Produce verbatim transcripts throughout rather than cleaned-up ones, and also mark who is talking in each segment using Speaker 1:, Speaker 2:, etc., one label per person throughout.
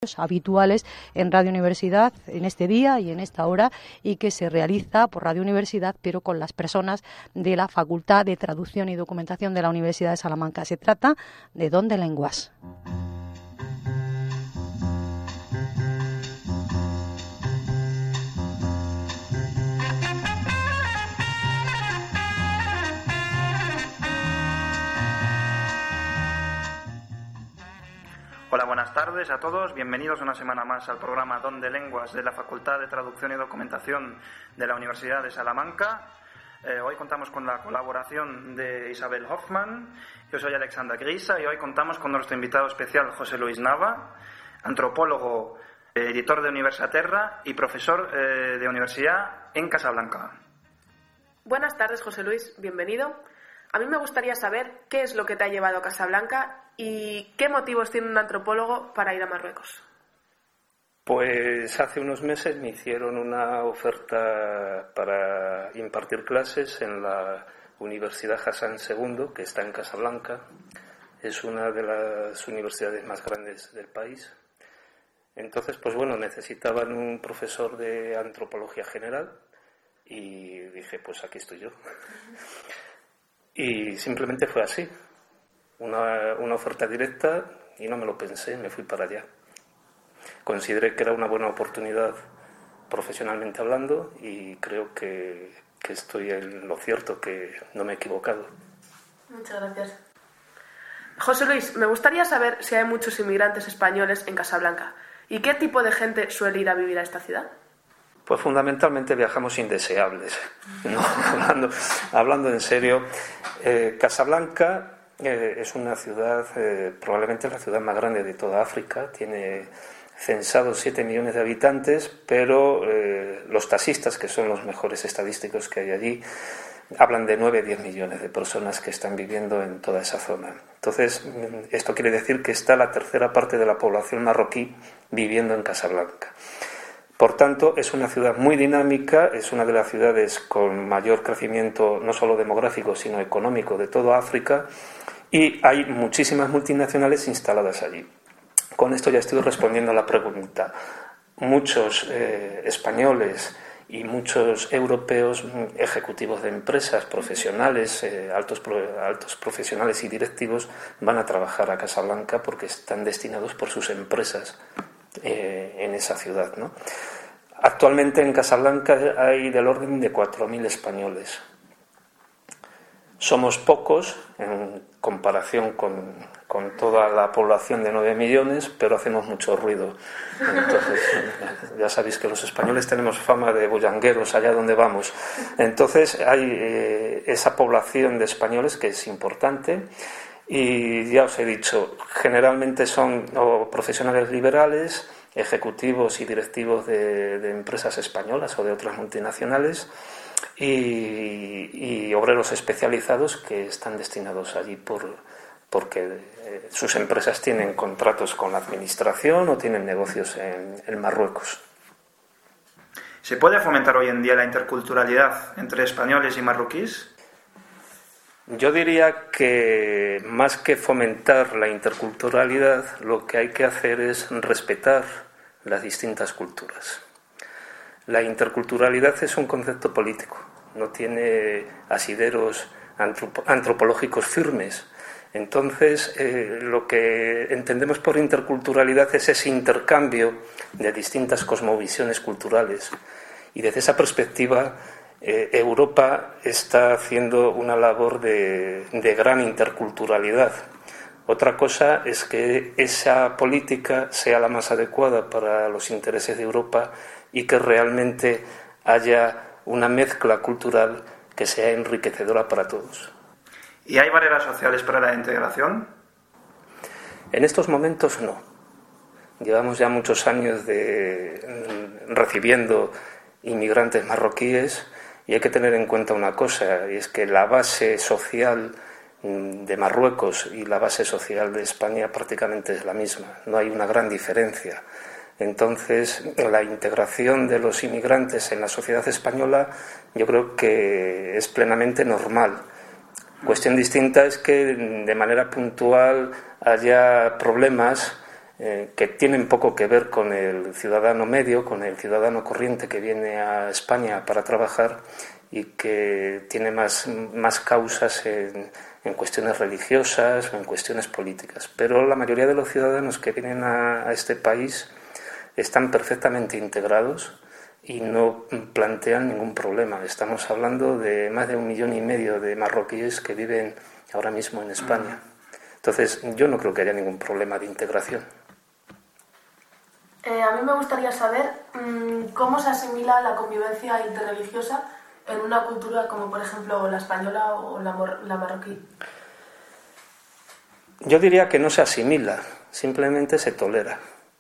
Speaker 1: habituales en Radio Universidad en este día y en esta hora, y que se realiza por Radio Universidad pero con las personas de la Facultad de Traducción y Documentación de la Universidad de Salamanca. Se trata de Don de Lenguas.
Speaker 2: Hola, buenas tardes a todos. Bienvenidos una semana más al programa Don de Lenguas de la Facultad de Traducción y Documentación de la Universidad de Salamanca. Eh, hoy contamos con la colaboración de Isabel Hoffman. Yo soy Alexandra Grisa y hoy contamos con nuestro invitado especial, José Luis Nava, antropólogo, eh, editor de Universaterra y profesor eh, de universidad en Casablanca.
Speaker 3: Buenas tardes, José Luis. Bienvenido. A mí me gustaría saber qué es lo que te ha llevado a Casablanca y qué motivos tiene un antropólogo para ir a Marruecos.
Speaker 4: Pues hace unos meses me hicieron una oferta para impartir clases en la Universidad Hassan segundo, que está en Casablanca. Es una de las universidades más grandes del país. Entonces, pues bueno, necesitaban un profesor de antropología general y dije, pues aquí estoy yo. Y simplemente fue así, una, una oferta directa y no me lo pensé, me fui para allá. Consideré que era una buena oportunidad profesionalmente hablando y creo que, que estoy en lo cierto, que no me he equivocado.
Speaker 3: Muchas gracias. José Luis, me gustaría saber si hay muchos inmigrantes españoles en Casablanca y qué tipo de gente suele ir a vivir a esta ciudad.
Speaker 4: Pues fundamentalmente viajamos indeseables, ¿no? hablando, hablando en serio. Eh, Casablanca eh, es una ciudad, eh, probablemente la ciudad más grande de toda África, tiene censados siete millones de habitantes, pero eh, los taxistas, que son los mejores estadísticos que hay allí, hablan de nueve a diez millones de personas que están viviendo en toda esa zona. Entonces, esto quiere decir que está la tercera parte de la población marroquí viviendo en Casablanca. Por tanto, es una ciudad muy dinámica, es una de las ciudades con mayor crecimiento no solo demográfico, sino económico de toda África, y hay muchísimas multinacionales instaladas allí. Con esto ya estoy respondiendo a la pregunta. Muchos eh, españoles y muchos europeos, ejecutivos de empresas, profesionales, eh, altos, altos profesionales y directivos, van a trabajar a Casablanca porque están destinados por sus empresas Eh, en esa ciudad, ¿no? Actualmente en Casablanca hay del orden de cuatro mil españoles. Somos pocos en comparación con, con toda la población de nueve millones, pero hacemos mucho ruido. Entonces, ya sabéis que los españoles tenemos fama de bullangueros allá donde vamos. Entonces hay eh, esa población de españoles que es importante. Y ya os he dicho, generalmente son o profesionales liberales, ejecutivos y directivos de, de empresas españolas o de otras multinacionales y, y obreros especializados que están destinados allí por, porque eh, sus empresas tienen contratos con la administración o tienen negocios en, en Marruecos.
Speaker 2: ¿Se puede fomentar hoy en día la interculturalidad entre españoles y marroquíes?
Speaker 4: Yo diría que más que fomentar la interculturalidad, lo que hay que hacer es respetar las distintas culturas. La interculturalidad es un concepto político, no tiene asideros antropo- antropológicos firmes. Entonces, eh, lo que entendemos por interculturalidad es ese intercambio de distintas cosmovisiones culturales. Y desde esa perspectiva, Eh, Europa está haciendo una labor de, de gran interculturalidad. Otra cosa es que esa política sea la más adecuada para los intereses de Europa y que realmente haya una mezcla cultural que sea enriquecedora para todos.
Speaker 2: ¿Y hay barreras sociales para la integración?
Speaker 4: En estos momentos no. Llevamos ya muchos años de, recibiendo inmigrantes marroquíes. Y hay que tener en cuenta una cosa, y es que la base social de Marruecos y la base social de España prácticamente es la misma, no hay una gran diferencia. Entonces, la integración de los inmigrantes en la sociedad española yo creo que es plenamente normal. Cuestión distinta es que de manera puntual haya problemas eh, que tienen poco que ver con el ciudadano medio, con el ciudadano corriente que viene a España para trabajar y que tiene más, más causas en, en cuestiones religiosas o en cuestiones políticas. Pero la mayoría de los ciudadanos que vienen a, a este país están perfectamente integrados y no plantean ningún problema. Estamos hablando de más de un millón y medio de marroquíes que viven ahora mismo en España. Entonces, yo no creo que haya ningún problema de integración.
Speaker 3: Eh, a mí me gustaría saber mmm, cómo se asimila la convivencia interreligiosa en una cultura como, por ejemplo, la española o la, la marroquí.
Speaker 4: Yo diría que no se asimila, simplemente se tolera.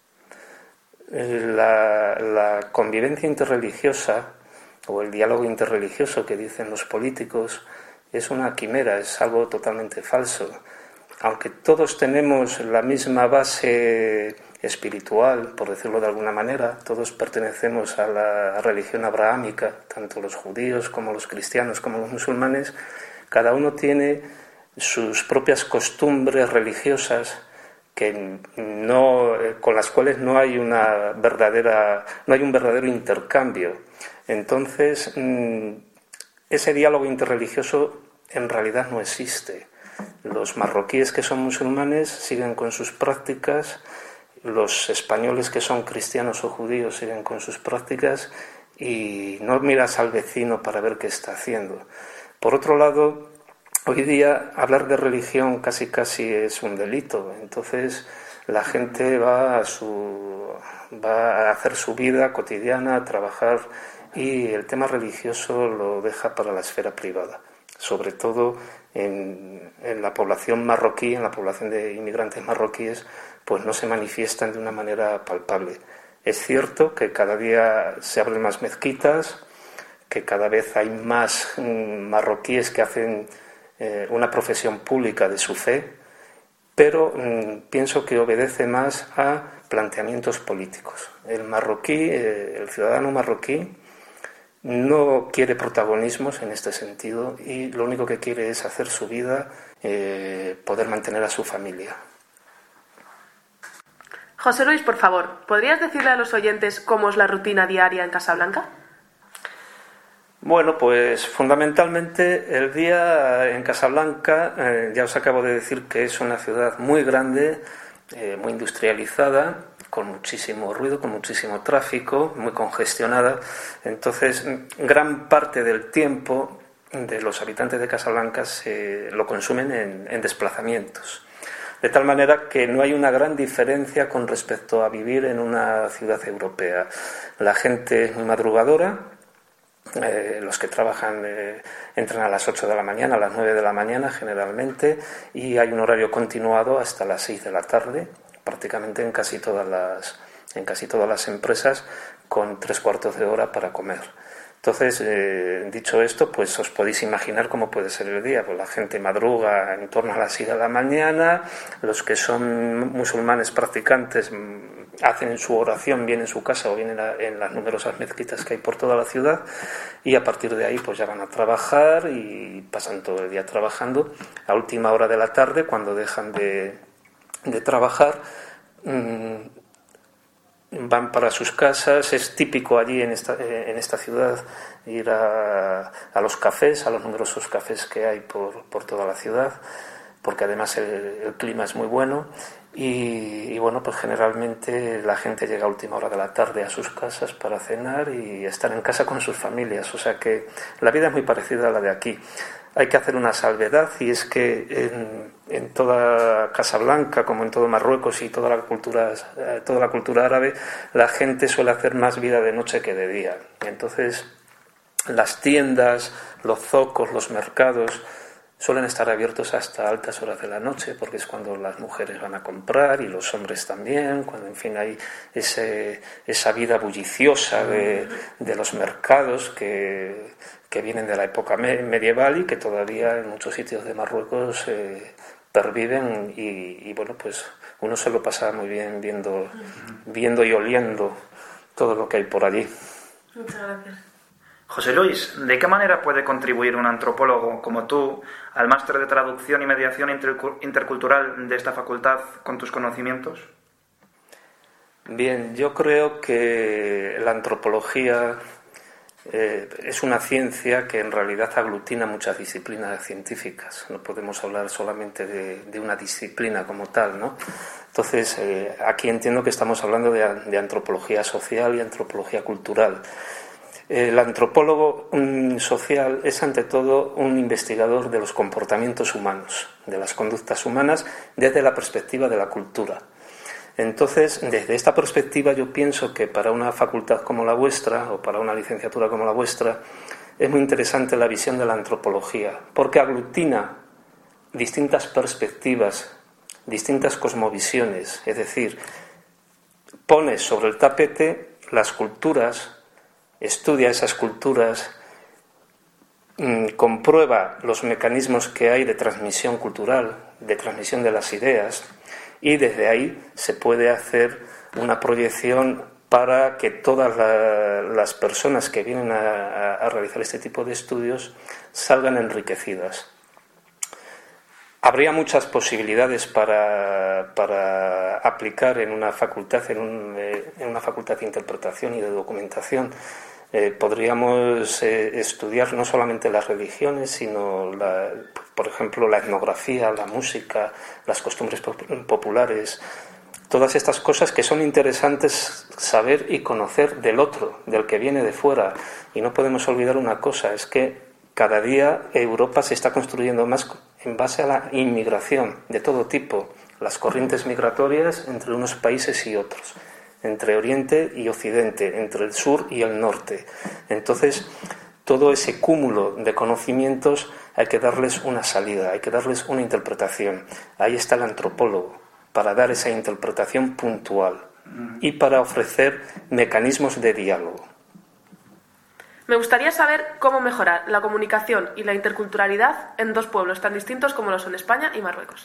Speaker 4: La, la convivencia interreligiosa o el diálogo interreligioso que dicen los políticos es una quimera, es algo totalmente falso. Aunque todos tenemos la misma base espiritual, por decirlo de alguna manera, todos pertenecemos a la religión abrahámica, tanto los judíos como los cristianos como los musulmanes, cada uno tiene sus propias costumbres religiosas que no, con las cuales no hay una verdadera, no hay un verdadero intercambio. Entonces, ese diálogo interreligioso en realidad no existe. Los marroquíes que son musulmanes siguen con sus prácticas, los españoles que son cristianos o judíos siguen con sus prácticas y no miras al vecino para ver qué está haciendo. Por otro lado, hoy día hablar de religión casi casi es un delito. Entonces la gente va a, su, va a hacer su vida cotidiana, a trabajar, y el tema religioso lo deja para la esfera privada. Sobre todo en, en la población marroquí, en la población de inmigrantes marroquíes, pues no se manifiestan de una manera palpable. Es cierto que cada día se abren más mezquitas, que cada vez hay más mm, marroquíes que hacen eh, una profesión pública de su fe, pero mm, pienso que obedece más a planteamientos políticos. El marroquí, eh, el ciudadano marroquí, no quiere protagonismos en este sentido y lo único que quiere es hacer su vida, eh, poder mantener a su familia.
Speaker 3: José Luis, por favor, ¿podrías decirle a los oyentes cómo es la rutina diaria en Casablanca?
Speaker 4: Bueno, pues fundamentalmente el día en Casablanca, eh, ya os acabo de decir que es una ciudad muy grande, eh, muy industrializada, con muchísimo ruido, con muchísimo tráfico, muy congestionada. Entonces, gran parte del tiempo de los habitantes de Casablanca se lo consumen en, en desplazamientos. De tal manera que no hay una gran diferencia con respecto a vivir en una ciudad europea. La gente es muy madrugadora, eh, los que trabajan eh, entran a las ocho de la mañana, a las nueve de la mañana generalmente, y hay un horario continuado hasta las seis de la tarde, prácticamente en casi todas las, en casi todas las empresas, con tres cuartos de hora para comer. Entonces, eh, dicho esto, pues os podéis imaginar cómo puede ser el día. Pues la gente madruga en torno a las seis de la mañana, los que son musulmanes practicantes hacen su oración bien en su casa o bien en, la, en las numerosas mezquitas que hay por toda la ciudad, y a partir de ahí pues ya van a trabajar y pasan todo el día trabajando. A última hora de la tarde, cuando dejan de, de trabajar, mmm, van para sus casas. Es típico allí en esta, en esta ciudad ir a, a los cafés, a los numerosos cafés que hay por, por toda la ciudad, porque además el, el clima es muy bueno y, y bueno, pues generalmente la gente llega a última hora de la tarde a sus casas para cenar y estar en casa con sus familias. O sea que la vida es muy parecida a la de aquí. Hay que hacer una salvedad, y es que en, en toda Casablanca, como en todo Marruecos y toda la cultura toda la cultura árabe, la gente suele hacer más vida de noche que de día. Entonces, las tiendas, los zocos, los mercados suelen estar abiertos hasta altas horas de la noche, porque es cuando las mujeres van a comprar y los hombres también, cuando en fin hay ese, esa vida bulliciosa de, de los mercados que, que vienen de la época medieval y que todavía en muchos sitios de Marruecos eh, perviven y, y bueno, pues uno se lo pasa muy bien viendo, viendo y oliendo todo lo que hay por allí.
Speaker 3: Muchas gracias.
Speaker 2: José Luis, ¿de qué manera puede contribuir un antropólogo como tú al máster de traducción y mediación intercultural de esta facultad con tus conocimientos?
Speaker 4: Bien, yo creo que la antropología eh, es una ciencia que en realidad aglutina muchas disciplinas científicas. No podemos hablar solamente de, de una disciplina como tal, ¿no? Entonces, eh, aquí entiendo que estamos hablando de, de antropología social y antropología cultural. El antropólogo um, social es ante todo un investigador de los comportamientos humanos, de las conductas humanas, desde la perspectiva de la cultura. Entonces, desde esta perspectiva yo pienso que para una facultad como la vuestra, o para una licenciatura como la vuestra, es muy interesante la visión de la antropología, porque aglutina distintas perspectivas, distintas cosmovisiones, es decir, pone sobre el tapete las culturas, estudia esas culturas, mmm, comprueba los mecanismos que hay de transmisión cultural, de transmisión de las ideas, y desde ahí se puede hacer una proyección para que todas la, las personas que vienen a, a, a realizar este tipo de estudios salgan enriquecidas. Habría muchas posibilidades para, para aplicar en una facultad, en, un, eh, en una facultad de interpretación y de documentación. Eh, podríamos eh, estudiar no solamente las religiones, sino, la, por ejemplo, la etnografía, la música, las costumbres populares, todas estas cosas que son interesantes saber y conocer del otro, del que viene de fuera. Y no podemos olvidar una cosa, es que cada día Europa se está construyendo más en base a la inmigración de todo tipo, las corrientes migratorias entre unos países y otros, entre Oriente y Occidente, entre el sur y el norte. Entonces, todo ese cúmulo de conocimientos hay que darles una salida, hay que darles una interpretación. Ahí está el antropólogo, para dar esa interpretación puntual y para ofrecer mecanismos de diálogo.
Speaker 3: Me gustaría saber cómo mejorar la comunicación y la interculturalidad en dos pueblos tan distintos como lo son España y Marruecos.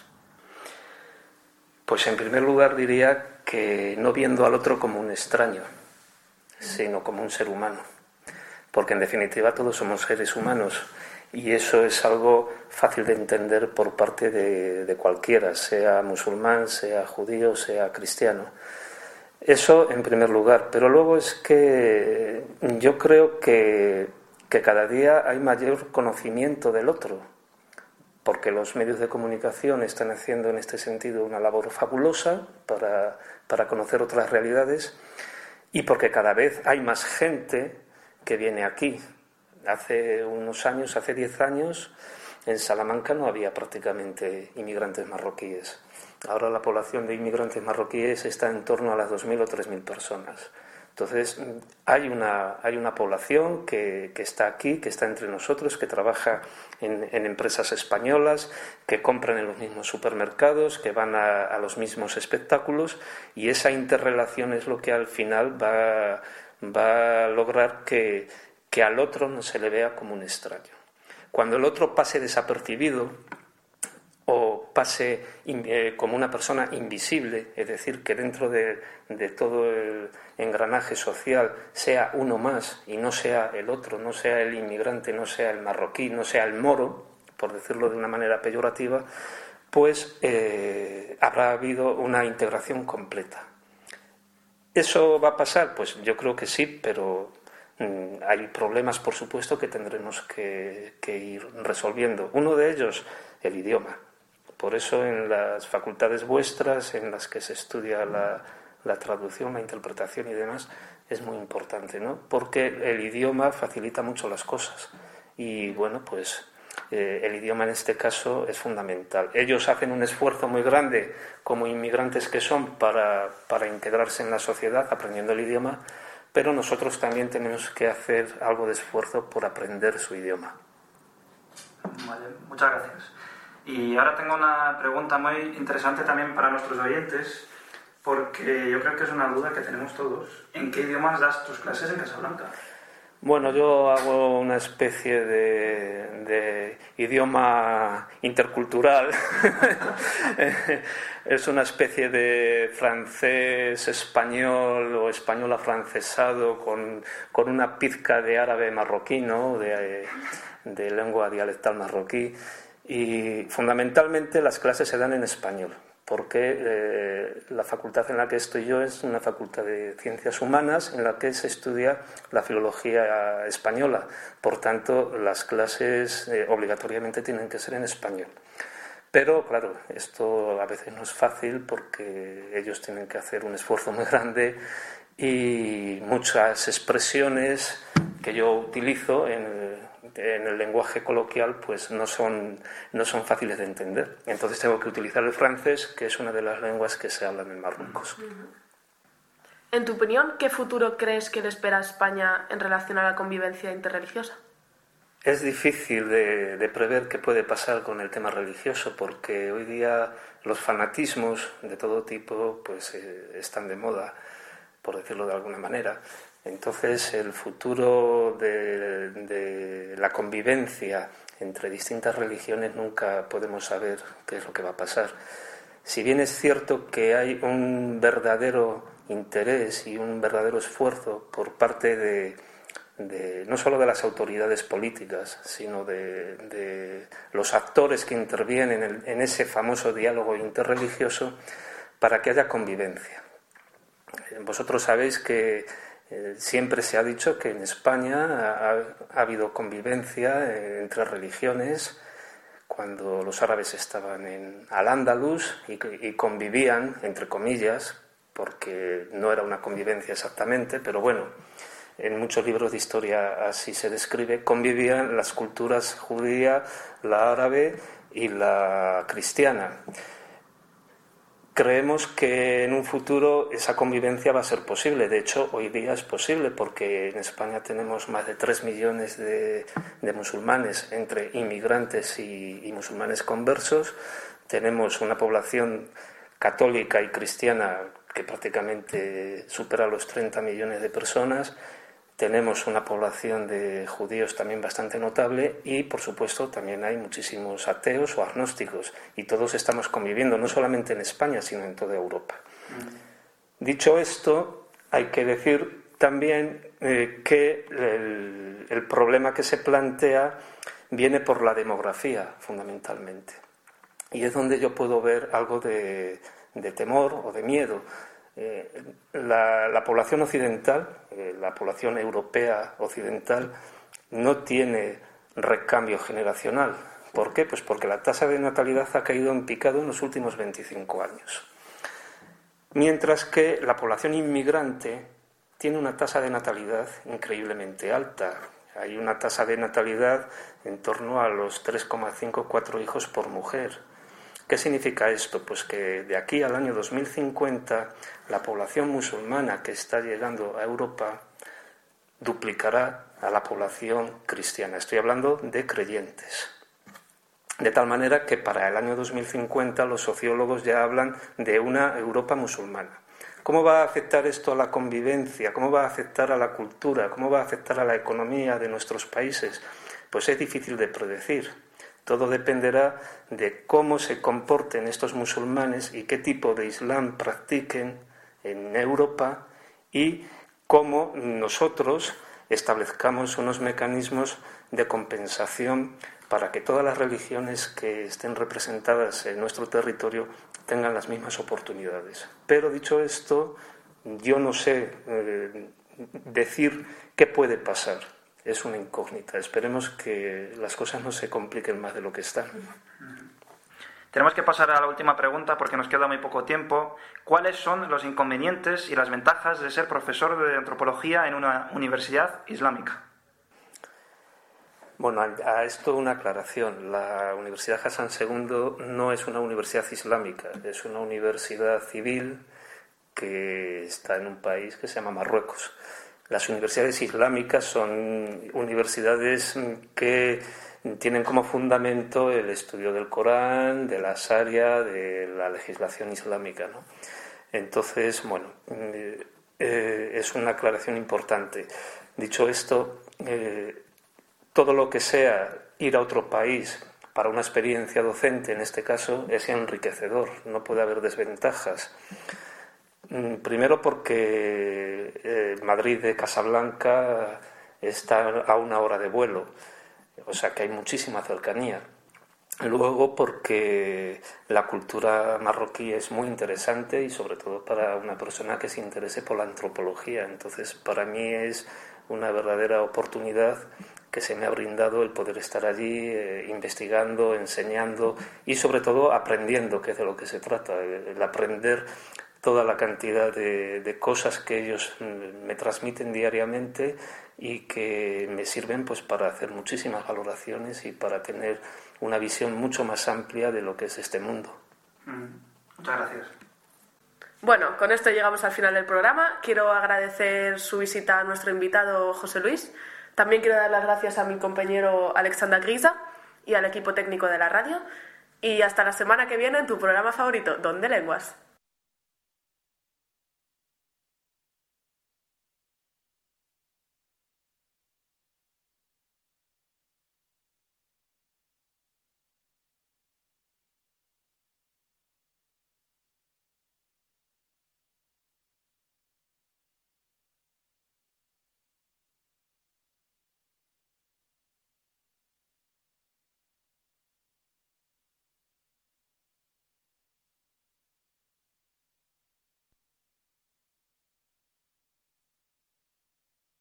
Speaker 4: Pues en primer lugar diría que no viendo al otro como un extraño, sino como un ser humano, porque en definitiva todos somos seres humanos y eso es algo fácil de entender por parte de, de cualquiera, sea musulmán, sea judío, sea cristiano. Eso en primer lugar, pero luego es que yo creo que, que cada día hay mayor conocimiento del otro, porque los medios de comunicación están haciendo en este sentido una labor fabulosa para, para conocer otras realidades y porque cada vez hay más gente que viene aquí. Hace unos años, hace diez años, en Salamanca no había prácticamente inmigrantes marroquíes. Ahora la población de inmigrantes marroquíes está en torno a las dos mil o tres mil personas. Entonces, hay una, hay una población que, que está aquí, que está entre nosotros, que trabaja en, en empresas españolas, que compran en los mismos supermercados, que van a, a los mismos espectáculos, y esa interrelación es lo que al final va, va a lograr que, que al otro no se le vea como un extraño. Cuando el otro pase desapercibido o pase eh, como una persona invisible, es decir, que dentro de, de todo el engranaje social sea uno más y no sea el otro, no sea el inmigrante, no sea el marroquí, no sea el moro, por decirlo de una manera peyorativa, pues eh, habrá habido una integración completa. ¿Eso va a pasar? Pues yo creo que sí, pero mmm, hay problemas, por supuesto, que tendremos que, que ir resolviendo. Uno de ellos, el idioma. Por eso en las facultades vuestras, en las que se estudia la, la traducción, la interpretación y demás, es muy importante, ¿no? Porque el idioma facilita mucho las cosas. Y bueno, pues eh, el idioma en este caso es fundamental. Ellos hacen un esfuerzo muy grande como inmigrantes que son para, para integrarse en la sociedad aprendiendo el idioma, pero nosotros también tenemos que hacer algo de esfuerzo por aprender su idioma.
Speaker 2: Vale, muchas gracias. Y ahora tengo una pregunta muy interesante también para nuestros oyentes, porque yo creo que es una duda que tenemos todos. ¿En qué idiomas das tus clases en Casablanca?
Speaker 4: Bueno, yo hago una especie de, de idioma intercultural. Es una especie de francés español o español afrancesado con, con una pizca de árabe marroquí, ¿no? de, de lengua dialectal marroquí. Y fundamentalmente las clases se dan en español. porque eh, la facultad en la que estoy yo es una facultad de Ciencias Humanas en la que se estudia la filología española. Por tanto, las clases eh, obligatoriamente tienen que ser en español. Pero, claro, esto a veces no es fácil porque ellos tienen que hacer un esfuerzo muy grande y muchas expresiones que yo utilizo en el, en el lenguaje coloquial pues no son, no son fáciles de entender. Entonces tengo que utilizar el francés, que es una de las lenguas que se hablan en Marruecos.
Speaker 3: En tu opinión, ¿qué futuro crees que le espera a España en relación a la convivencia interreligiosa?
Speaker 4: Es difícil de, de prever qué puede pasar con el tema religioso, porque hoy día los fanatismos de todo tipo pues eh, están de moda, por decirlo de alguna manera. Entonces, el futuro de, de la convivencia entre distintas religiones nunca podemos saber qué es lo que va a pasar. Si bien es cierto que hay un verdadero interés y un verdadero esfuerzo por parte de, de no solo de las autoridades políticas, sino de, de los actores que intervienen en, en ese famoso diálogo interreligioso para que haya convivencia. Vosotros sabéis que eh, siempre se ha dicho que en España ha, ha habido convivencia eh, entre religiones cuando los árabes estaban en Al-Ándalus y, y convivían, entre comillas, porque no era una convivencia exactamente, pero bueno, en muchos libros de historia así se describe, convivían las culturas judía, la árabe y la cristiana. Creemos que en un futuro esa convivencia va a ser posible. De hecho, hoy día es posible porque en España tenemos más de tres millones de, de musulmanes entre inmigrantes y, y musulmanes conversos. Tenemos una población católica y cristiana que prácticamente supera los treinta millones de personas. Tenemos una población de judíos también bastante notable y, por supuesto, también hay muchísimos ateos o agnósticos y todos estamos conviviendo, no solamente en España, sino en toda Europa. Mm. Dicho esto, hay que decir también eh, que el, el problema que se plantea viene por la demografía, fundamentalmente. Y es donde yo puedo ver algo de, de temor o de miedo. Eh, la, la población occidental, eh, la población europea occidental, no tiene recambio generacional. ¿Por qué? Pues porque la tasa de natalidad ha caído en picado en los últimos veinticinco años. Mientras que la población inmigrante tiene una tasa de natalidad increíblemente alta. Hay una tasa de natalidad en torno a los tres coma cinco a cuatro hijos por mujer. ¿Qué significa esto? Pues que de aquí al año dos mil cincuenta la población musulmana que está llegando a Europa duplicará a la población cristiana. Estoy hablando de creyentes. De tal manera que para el año dos mil cincuenta los sociólogos ya hablan de una Europa musulmana. ¿Cómo va a afectar esto a la convivencia? ¿Cómo va a afectar a la cultura? ¿Cómo va a afectar a la economía de nuestros países? Pues es difícil de predecir. Todo dependerá de cómo se comporten estos musulmanes y qué tipo de islam practiquen en Europa y cómo nosotros establezcamos unos mecanismos de compensación para que todas las religiones que estén representadas en nuestro territorio tengan las mismas oportunidades. Pero dicho esto, yo no sé eh, decir qué puede pasar. Es una incógnita. Esperemos que las cosas no se compliquen más de lo que están.
Speaker 2: Tenemos que pasar a la última pregunta porque nos queda muy poco tiempo. ¿Cuáles son los inconvenientes y las ventajas de ser profesor de antropología en una universidad islámica?
Speaker 4: Bueno, a esto una aclaración. La Universidad Hassan segundo no es una universidad islámica, es una universidad civil que está en un país que se llama Marruecos. Las universidades islámicas son universidades que tienen como fundamento el estudio del Corán, de la Sharia, de la legislación islámica, ¿no? Entonces, bueno, eh, eh, es una aclaración importante. Dicho esto, eh, todo lo que sea ir a otro país para una experiencia docente, en este caso, es enriquecedor, no puede haber desventajas. Primero porque eh, Madrid de Casablanca está a una hora de vuelo, o sea que hay muchísima cercanía. Luego porque la cultura marroquí es muy interesante y sobre todo para una persona que se interese por la antropología. Entonces para mí es una verdadera oportunidad que se me ha brindado el poder estar allí eh, investigando, enseñando y sobre todo aprendiendo, que es de lo que se trata, el aprender toda la cantidad de, de cosas que ellos me transmiten diariamente y que me sirven pues para hacer muchísimas valoraciones y para tener una visión mucho más amplia de lo que es este mundo.
Speaker 2: Mm, muchas gracias.
Speaker 3: Bueno, con esto llegamos al final del programa. Quiero agradecer su visita a nuestro invitado José Luis. También quiero dar las gracias a mi compañero Alexandra Grisa y al equipo técnico de la radio. Y hasta la semana que viene en tu programa favorito, Don de Lenguas.